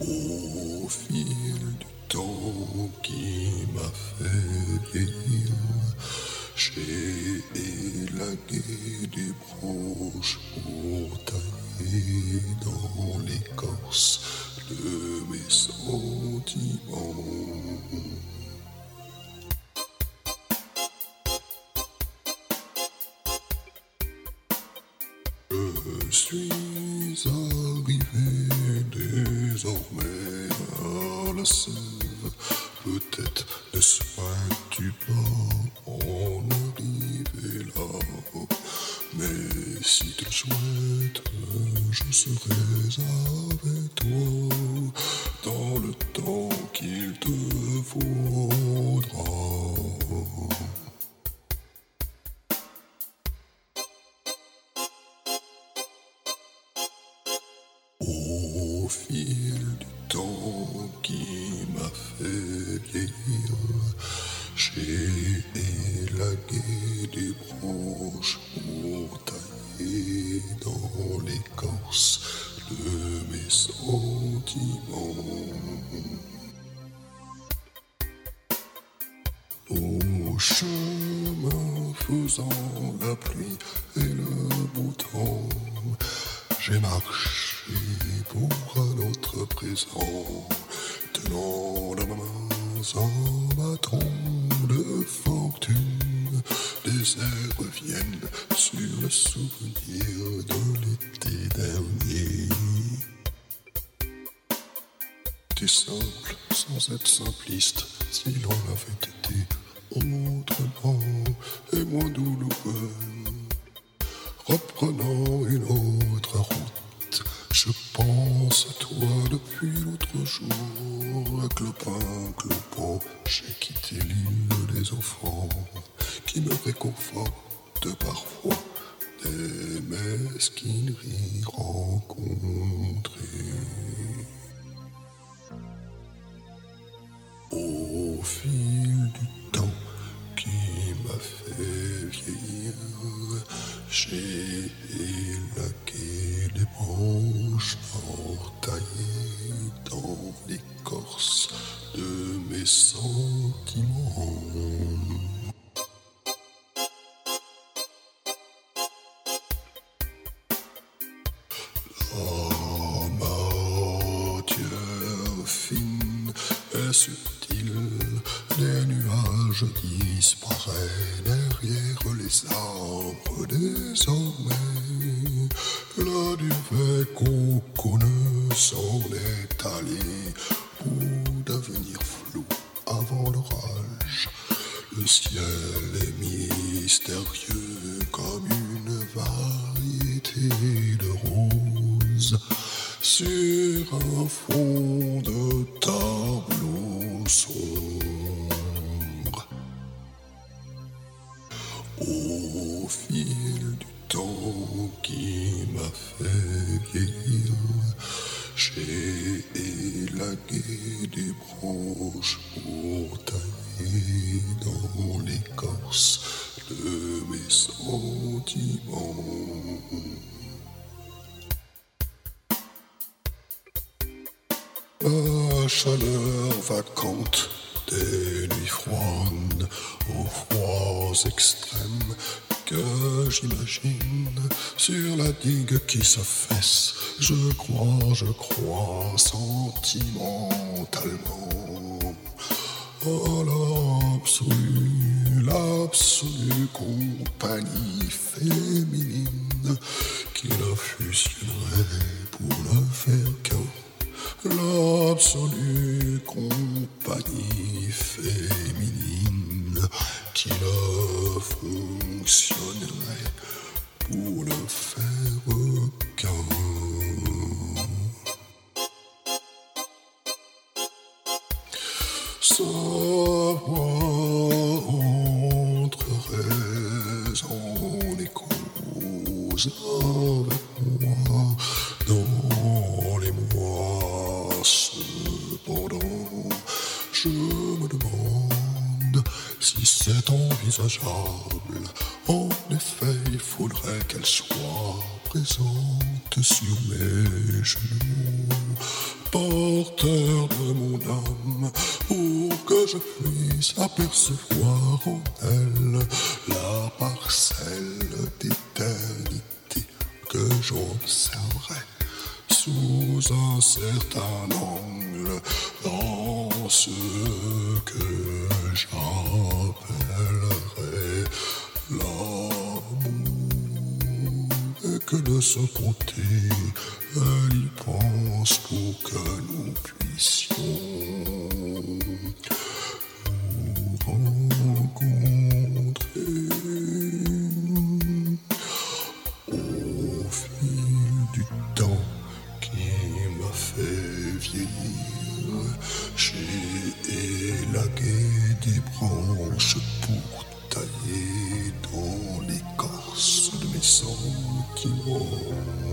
Au fil du temps qui m'a fait vieillir, j'ai élagué des branches pour tailler dans l'écorce de mes sentiments. Je suis arrivé désormais à la sève. Peut-être ne serais-tu pas en arrivé là. Mais si tu le souhaites, je serai avec toi dans le temps qu'il te faudra. Au fil du temps qui m'a fait vieillir, j'ai élagué des branches pour tailler dans l'écorce de mes sentiments. Au chemin faisant la pluie et le beau temps, j'ai marché pour un autre présent, tenant dans ma main un bâton de fortune. Des airs reviennent sur le souvenir de l'été dernier. T'es simple sans être simpliste, si l'on avait été autrement et moins douloureux. Reprenant une autre route, je pense à toi depuis l'autre jour. Clopin, j'ai quitté l'île des enfants, qui me réconforte parfois des mesquineries rencontrées. Au fil du temps qui m'a fait vieillir, j'ai élagué des branches entaillées dans l'écorce de mes sentiments. La matière fine et subtile des nuages disparaît derrière les arbres désormais. La duvet coconneux s'en est allé pour devenir flou avant l'orage. Le ciel est mystérieux comme une variété de roses sur un fond de tableau sombre. Au fil du temps qui m'a fait vieillir, j'ai élagué des branches pour tailler dans l'écorce de mes sentiments. La chaleur vacante des nuits froides, aux froids extrêmes que j'imagine sur la digue qui s'affaisse. Je crois sentimentalement à l'absolue compagnie féminine qui la fusionnerait pour ne faire qu'un. L'absolue compagnie féminine qui ne fonctionnerait pour ne faire qu'un. Sa voix entrerait en échos avec moi dans les mois. Cependant, je me demande si c'est envisageable. En effet, il faudrait qu'elle soit présente sur mes genoux, porte hauteur de mon âme, pour que je puisse apercevoir en elle la parcelle d'éternité que j'observerai sous un certain angle dans ce que j'appellerai l'amour, et que de son côté elle y pense pour que nous puissions nous rencontrer. Au fil du temps qui m'a fait vieillir, j'ai élagué des branches pour tailler dans l'écorce de mes sentiments.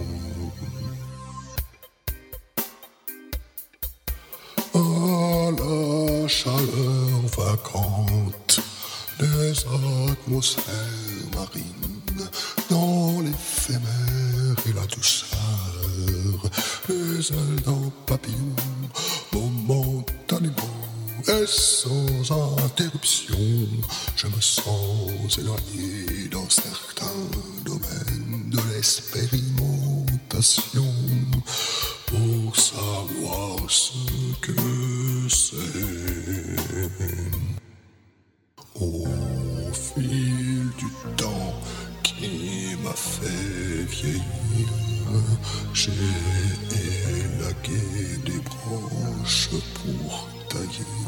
À la chaleur vacante des atmosphères marines, dans l'éphémère et la douceur, les ailes d'un papillon, momentanément et sans interruption, je me sens éloigné dans certains domaines de l'expérimentation pour savoir ce que c'est. Au fil du temps qui m'a fait vieillir, j'ai élagué des branches pour tailler